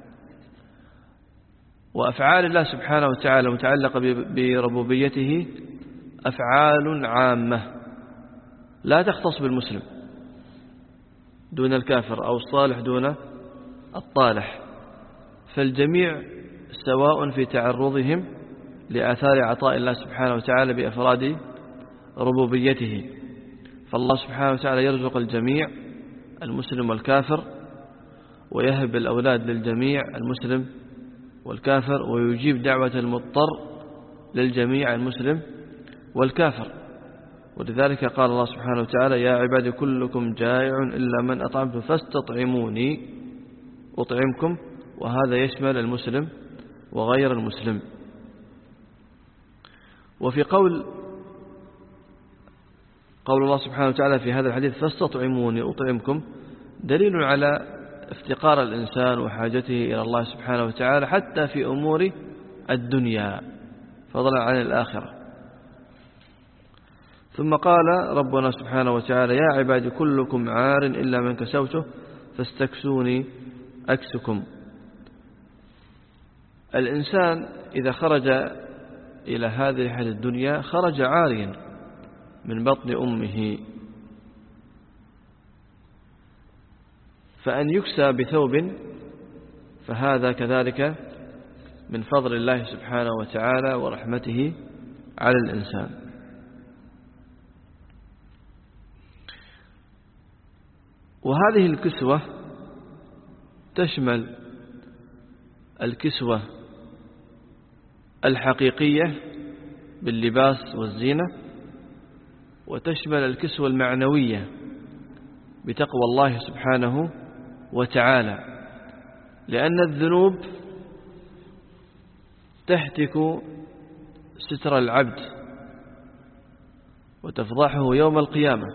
وأفعال الله سبحانه وتعالى متعلقة بربوبيته أفعال عامة لا تختص بالمسلم دون الكافر أو الصالح دون الطالح، فالجميع سواء في تعرضهم لآثار عطاء الله سبحانه وتعالى بأفراد ربوبيته. فالله سبحانه وتعالى يرزق الجميع المسلم والكافر، ويهب الأولاد للجميع المسلم والكافر، ويجيب دعوة المضطر للجميع المسلم والكافر. ولذلك قال الله سبحانه وتعالى: يا عبادي كلكم جائع إلا من أطعمته فاستطعموني أطعمكم. وهذا يشمل المسلم وغير المسلم. وفي قول قول الله سبحانه وتعالى في هذا الحديث فاستطعموني أطعمكم دليل على افتقار الإنسان وحاجته إلى الله سبحانه وتعالى حتى في أمور الدنيا فضلا عن الآخرة. ثم قال ربنا سبحانه وتعالى: يا عبادي كلكم عار إلا من كسوته فاستكسوني أكسكم. الإنسان إذا خرج إلى هذه الحياة الدنيا خرج عاريا من بطن أمه، فأن يكسى بثوب فهذا كذلك من فضل الله سبحانه وتعالى ورحمته على الإنسان. وهذه الكسوة تشمل الكسوة الحقيقية باللباس والزينة، وتشمل الكسوة المعنوية بتقوى الله سبحانه وتعالى، لأن الذنوب تهتك ستر العبد وتفضحه يوم القيامة،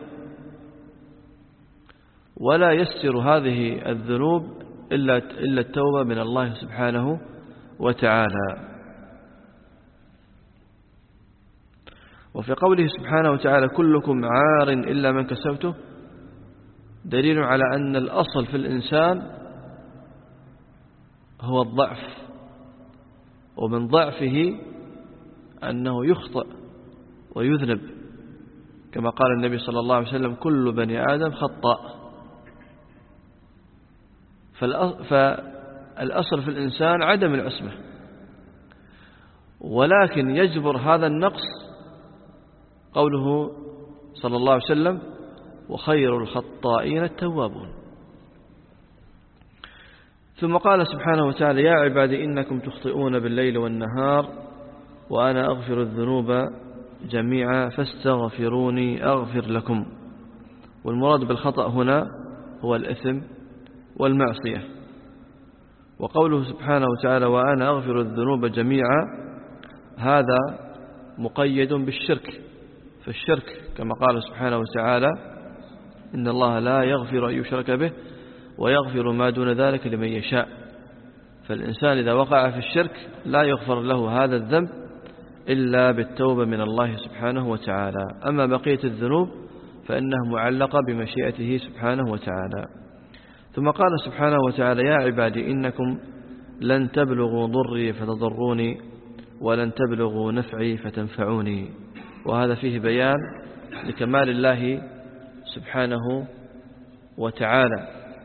ولا يستر هذه الذنوب إلا إلا التوبة من الله سبحانه وتعالى. وفي قوله سبحانه وتعالى: كلكم عار إلا من كسوته دليل على أن الأصل في الإنسان هو الضعف، ومن ضعفه أنه يخطئ ويذنب، كما قال النبي صلى الله عليه وسلم: كل بني آدم خطاء. فالأصل في الإنسان عدم العصمة، ولكن يجبر هذا النقص قوله صلى الله عليه وسلم: وخير الخطائين التوابون. ثم قال سبحانه وتعالى: يا عبادي إنكم تخطئون بالليل والنهار وأنا أغفر الذنوب جميعا فاستغفروني أغفر لكم. والمراد بالخطأ هنا هو الإثم والمعصية. وقوله سبحانه وتعالى: وأنا أغفر الذنوب جميعا هذا مقيد بالشرك، فالشرك كما قال سبحانه وتعالى إن الله لا يغفر أن يشرك به ويغفر ما دون ذلك لمن يشاء. فالإنسان إذا وقع في الشرك لا يغفر له هذا الذنب إلا بالتوبة من الله سبحانه وتعالى. أما بقية الذنوب فإنها معلقة بمشيئته سبحانه وتعالى. ثم قال سبحانه وتعالى يا عبادي إنكم لن تبلغوا ضري فتضروني ولن تبلغوا نفعي فتنفعوني. وهذا فيه بيان لكمال الله سبحانه وتعالى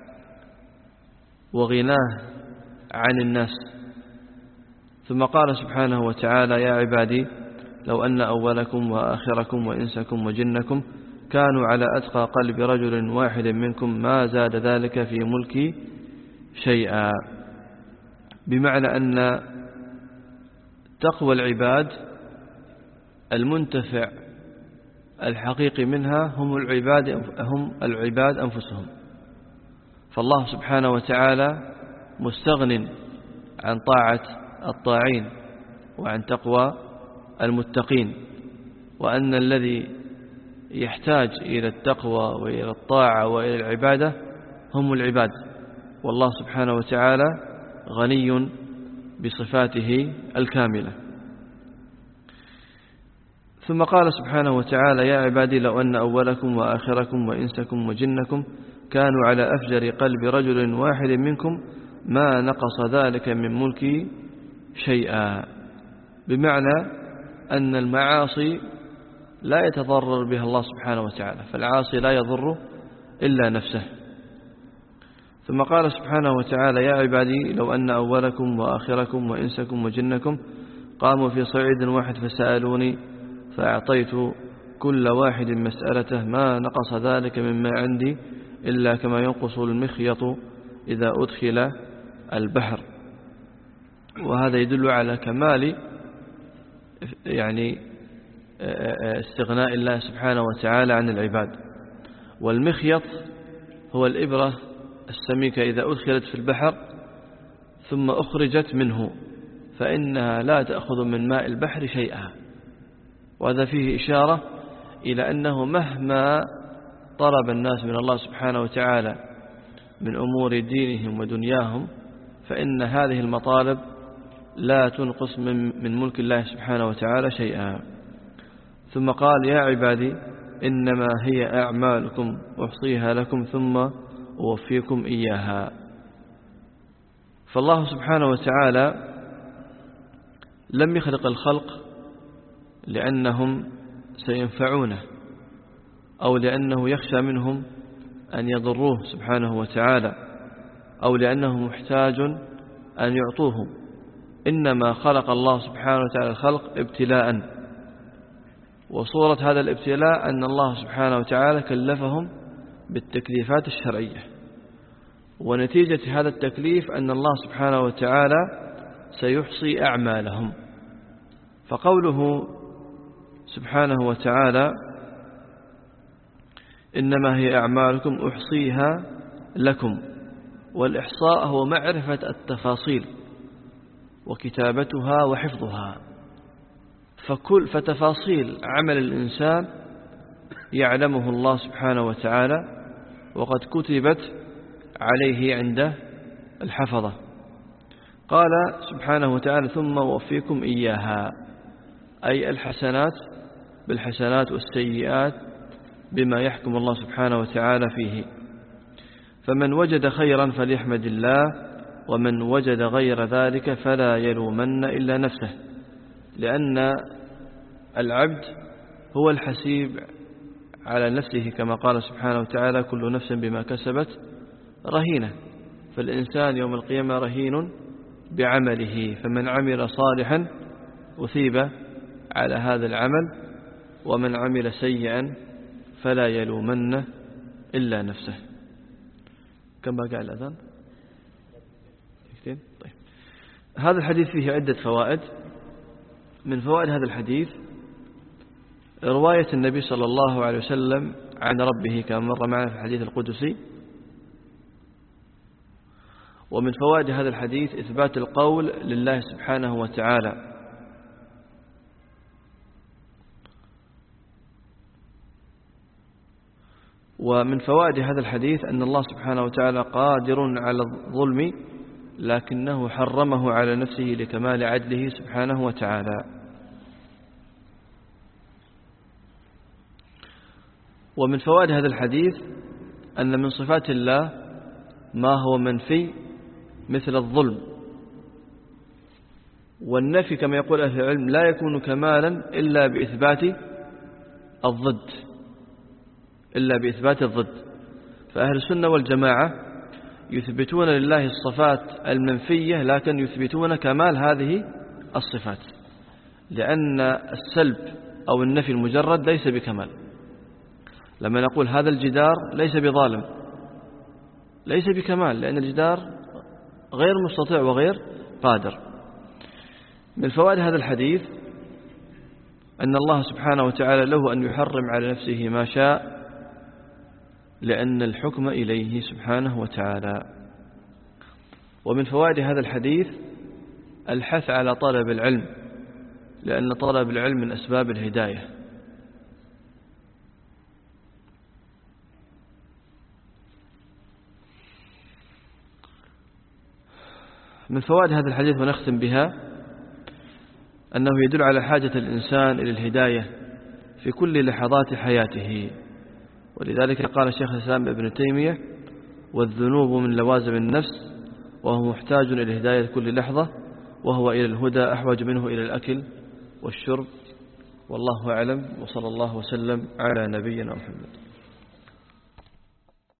وغناه عن الناس. ثم قال سبحانه وتعالى يا عبادي لو أن أولكم وآخركم وإنسكم وجنكم كانوا على أتقى قلب رجل واحد منكم ما زاد ذلك في ملكي شيئا. بمعنى أن تقوى العباد المنتفع الحقيقي منها هم العباد هم العباد أنفسهم. فالله سبحانه وتعالى مستغن عن طاعة الطاعين وعن تقوى المتقين، وأن الذي يحتاج إلى التقوى وإلى الطاعة وإلى العبادة هم العباد، والله سبحانه وتعالى غني بصفاته الكاملة. ثم قال سبحانه وتعالى يا عبادي لو أن أولكم وآخركم وإنسكم وجنكم كانوا على أفجر قلب رجل واحد منكم ما نقص ذلك من ملكي شيئا. بمعنى أن المعاصي لا يتضرر بها الله سبحانه وتعالى، فالعاصي لا يضر إلا نفسه. ثم قال سبحانه وتعالى يا عبادي لو أن أولكم وآخركم وإنسكم وجنكم قاموا في صعيد واحد فسألوني فأعطيت كل واحد مسألته ما نقص ذلك مما عندي إلا كما ينقص المخيط إذا أدخل البحر. وهذا يدل على كمال يعني استغناء الله سبحانه وتعالى عن العباد. والمخيط هو الإبرة السميكة إذا أدخلت في البحر ثم أخرجت منه فإنها لا تأخذ من ماء البحر شيئا. وهذا فيه إشارة إلى أنه مهما طلب الناس من الله سبحانه وتعالى من أمور دينهم ودنياهم فإن هذه المطالب لا تنقص من, من ملك الله سبحانه وتعالى شيئا. ثم قال يا عبادي إنما هي أعمالكم أحصيها لكم ثم أوفيكم إياها. فالله سبحانه وتعالى لم يخلق الخلق لأنهم سينفعونه أو لأنه يخشى منهم أن يضروه سبحانه وتعالى أو لأنه محتاج أن يعطوه. إنما خلق الله سبحانه وتعالى الخلق ابتلاء، وصورة هذا الابتلاء أن الله سبحانه وتعالى كلفهم بالتكليفات الشرعية، ونتيجة هذا التكليف أن الله سبحانه وتعالى سيحصي أعمالهم. فقوله سبحانه وتعالى إنما هي أعمالكم أحصيها لكم، والإحصاء هو معرفة التفاصيل وكتابتها وحفظها. فكل فتفاصيل عمل الإنسان يعلمه الله سبحانه وتعالى وقد كتبت عليه عند الحفظة. قال سبحانه وتعالى ثم وفيكم إياها، أي الحسنات بالحسنات والسيئات بما يحكم الله سبحانه وتعالى فيه. فمن وجد خيرا فليحمد الله ومن وجد غير ذلك فلا يلومن إلا نفسه، لأن العبد هو الحسيب على نفسه كما قال سبحانه وتعالى كل نفس بما كسبت رهينة. فالإنسان يوم القيامة رهين بعمله، فمن عمل صالحا أثيب على هذا العمل ومن عمل سيئا فلا يلومن إلا نفسه. كم بقى الأذان؟ طيب. هذا الحديث فيه عدة فوائد. من فوائد هذا الحديث رواية النبي صلى الله عليه وسلم عن ربه كما مر معنا في الحديث القدسي. ومن فوائد هذا الحديث إثبات القول لله سبحانه وتعالى، ومن فوائد هذا الحديث أن الله سبحانه وتعالى قادر على الظلم لكنه حرمه على نفسه لكمال عدله سبحانه وتعالى. ومن فوائد هذا الحديث أن من صفات الله ما هو منفي مثل الظلم، والنفي كما يقول أهل العلم لا يكون كمالا إلا بإثبات الضد إلا بإثبات الضد فأهل السنة والجماعة يثبتون لله الصفات المنفية لكن يثبتون كمال هذه الصفات، لأن السلب أو النفي المجرد ليس بكمال. لما نقول هذا الجدار ليس بظالم ليس بكمال، لأن الجدار غير مستطيع وغير قادر. من فوائد هذا الحديث أن الله سبحانه وتعالى له أن يحرم على نفسه ما شاء لأن الحكم إليه سبحانه وتعالى. ومن فوائد هذا الحديث الحث على طلب العلم، لأن طلب العلم من أسباب الهداية. من فوائد هذا الحديث ونختم بها أنه يدل على حاجة الإنسان إلى الهداية في كل لحظات حياته، ولذلك قال الشيخ الإسلام ابن تيمية: والذنوب من لوازم النفس وهو محتاج إلى الهداية كل لحظة، وهو إلى الهدى أحوج منه إلى الأكل والشرب. والله أعلم، وصلى الله وسلم على نبينا محمد.